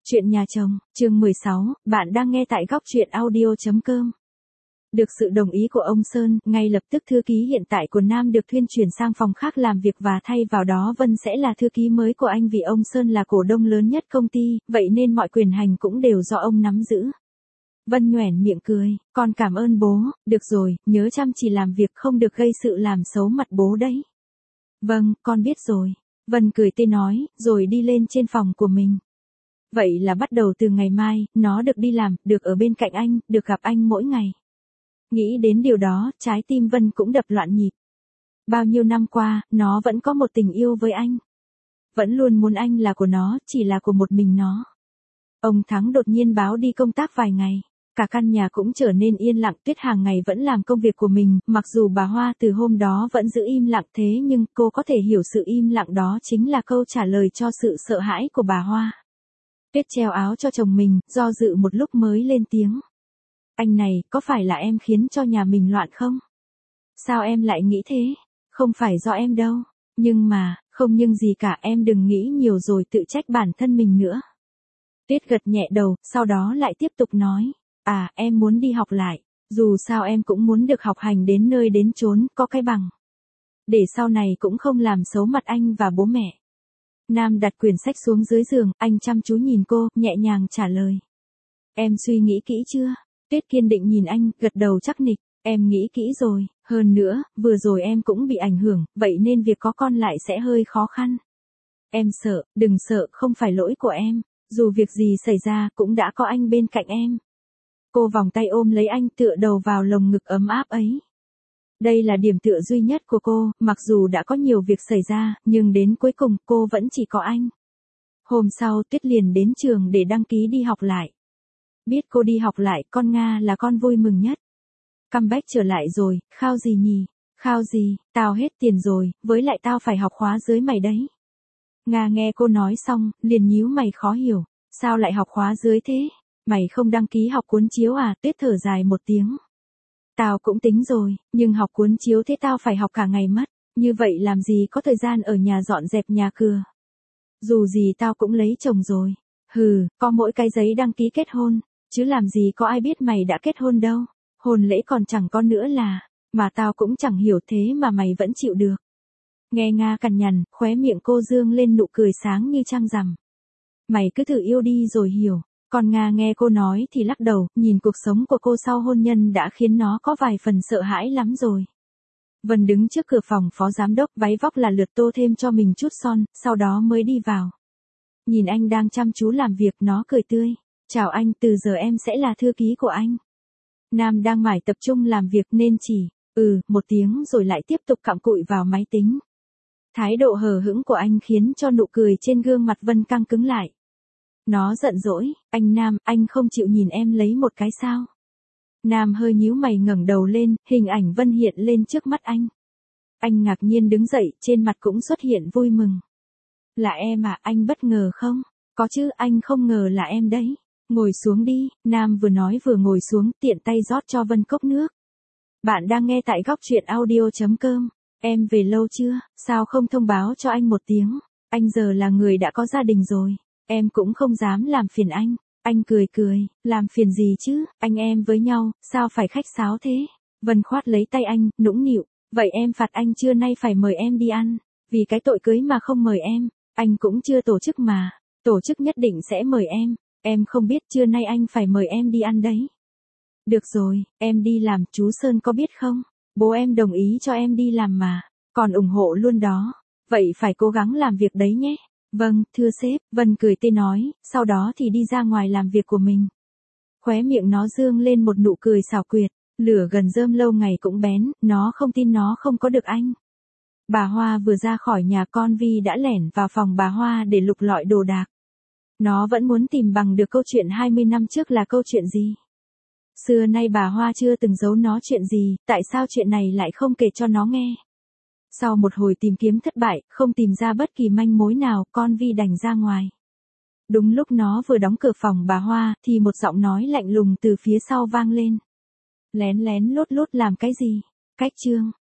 Chuyện nhà chồng, chương 16, bạn đang nghe tại góc truyện audio.com. Được sự đồng ý của ông Sơn, ngay lập tức thư ký hiện tại của Nam được thuyên chuyển sang phòng khác làm việc và thay vào đó Vân sẽ là thư ký mới của anh vì ông Sơn là cổ đông lớn nhất công ty, vậy nên mọi quyền hành cũng đều do ông nắm giữ. Vân nhoẻn miệng cười, con cảm ơn bố, được rồi, nhớ chăm chỉ làm việc không được gây sự làm xấu mặt bố đấy. Vâng, con biết rồi. Vân cười tươi nói, rồi đi lên trên phòng của mình. Vậy là bắt đầu từ ngày mai, nó được đi làm, được ở bên cạnh anh, được gặp anh mỗi ngày. Nghĩ đến điều đó, trái tim Vân cũng đập loạn nhịp. Bao nhiêu năm qua, nó vẫn có một tình yêu với anh. Vẫn luôn muốn anh là của nó, chỉ là của một mình nó. Ông Thắng đột nhiên báo đi công tác vài ngày. Cả căn nhà cũng trở nên yên lặng, Tuyết hàng ngày vẫn làm công việc của mình, mặc dù bà Hoa từ hôm đó vẫn giữ im lặng thế nhưng cô có thể hiểu sự im lặng đó chính là câu trả lời cho sự sợ hãi của bà Hoa. Tuyết treo áo cho chồng mình, do dự một lúc mới lên tiếng. Anh này, có phải là em khiến cho nhà mình loạn không? Sao em lại nghĩ thế? Không phải do em đâu. Nhưng mà, không nhưng gì cả, em đừng nghĩ nhiều rồi tự trách bản thân mình nữa. Tuyết gật nhẹ đầu, sau đó lại tiếp tục nói. À, em muốn đi học lại. Dù sao em cũng muốn được học hành đến nơi đến chốn, có cái bằng. Để sau này cũng không làm xấu mặt anh và bố mẹ. Nam đặt quyển sách xuống dưới giường, anh chăm chú nhìn cô, nhẹ nhàng trả lời. Em suy nghĩ kỹ chưa? Tuyết kiên định nhìn anh, gật đầu chắc nịch. Em nghĩ kỹ rồi, hơn nữa, vừa rồi em cũng bị ảnh hưởng, vậy nên việc có con lại sẽ hơi khó khăn. Em sợ, đừng sợ, không phải lỗi của em. Dù việc gì xảy ra, cũng đã có anh bên cạnh em. Cô vòng tay ôm lấy anh, tựa đầu vào lồng ngực ấm áp ấy. Đây là điểm tựa duy nhất của cô, mặc dù đã có nhiều việc xảy ra, nhưng đến cuối cùng cô vẫn chỉ có anh. Hôm sau Tuyết liền đến trường để đăng ký đi học lại. Biết cô đi học lại, con Nga là con vui mừng nhất. Comeback trở lại rồi, khao gì nhỉ? Khao gì, tao hết tiền rồi, với lại tao phải học khóa dưới mày đấy. Nga nghe cô nói xong, liền nhíu mày khó hiểu. Sao lại học khóa dưới thế? Mày không đăng ký học cuốn chiếu à? Tuyết thở dài một tiếng. Tao cũng tính rồi, nhưng học cuốn chiếu thế tao phải học cả ngày mất. Như vậy làm gì có thời gian ở nhà dọn dẹp nhà cửa. Dù gì tao cũng lấy chồng rồi. Hừ, có mỗi cái giấy đăng ký kết hôn. Chứ làm gì có ai biết mày đã kết hôn đâu. Hôn lễ còn chẳng có nữa là. Mà tao cũng chẳng hiểu thế mà mày vẫn chịu được. Nghe Nga cằn nhằn, khóe miệng cô dương lên nụ cười sáng như trăng rằm. Mày cứ thử yêu đi rồi hiểu. Còn Nga nghe cô nói thì lắc đầu, nhìn cuộc sống của cô sau hôn nhân đã khiến nó có vài phần sợ hãi lắm rồi. Vân đứng trước cửa phòng phó giám đốc, váy vóc là lượt tô thêm cho mình chút son, sau đó mới đi vào. Nhìn anh đang chăm chú làm việc, nó cười tươi. Chào anh, từ giờ em sẽ là thư ký của anh. Nam đang mải tập trung làm việc nên chỉ, một tiếng rồi lại tiếp tục cặm cụi vào máy tính. Thái độ hờ hững của anh khiến cho nụ cười trên gương mặt Vân căng cứng lại. Nó giận dỗi, anh Nam, anh không chịu nhìn em lấy một cái sao? Nam hơi nhíu mày ngẩng đầu lên, hình ảnh Vân hiện lên trước mắt anh. Anh ngạc nhiên đứng dậy, trên mặt cũng xuất hiện vui mừng. Là em à, anh bất ngờ không? Có chứ, anh không ngờ là em đấy. Ngồi xuống đi, Nam vừa nói vừa ngồi xuống, tiện tay rót cho Vân cốc nước. Bạn đang nghe tại góc truyện audio.com. Em về lâu chưa, sao không thông báo cho anh một tiếng? Anh giờ là người đã có gia đình rồi. Em cũng không dám làm phiền anh. Anh cười cười, làm phiền gì chứ, anh em với nhau, sao phải khách sáo thế? Vân khoát lấy tay anh, nũng nịu. Vậy em phạt anh trưa nay phải mời em đi ăn. Vì cái tội cưới mà không mời em, anh cũng chưa tổ chức mà. Tổ chức nhất định sẽ mời em. Em không biết trưa nay anh phải mời em đi ăn đấy. Được rồi, em đi làm, chú Sơn có biết không? Bố em đồng ý cho em đi làm mà. Còn ủng hộ luôn đó. Vậy phải cố gắng làm việc đấy nhé. Vâng, thưa sếp, Vân cười tươi nói, sau đó thì đi ra ngoài làm việc của mình. Khóe miệng nó dương lên một nụ cười xảo quyệt, lửa gần rơm lâu ngày cũng bén, nó không tin nó không có được anh. Bà Hoa vừa ra khỏi nhà, con Vi đã lẻn vào phòng bà Hoa để lục lọi đồ đạc. Nó vẫn muốn tìm bằng được câu chuyện 20 năm trước là câu chuyện gì. Xưa nay bà Hoa chưa từng giấu nó chuyện gì, tại sao chuyện này lại không kể cho nó nghe. Sau một hồi tìm kiếm thất bại, không tìm ra bất kỳ manh mối nào, con Vi đành ra ngoài. Đúng lúc nó vừa đóng cửa phòng bà Hoa, thì một giọng nói lạnh lùng từ phía sau vang lên. Lén lén lút lút làm cái gì? Cách chương.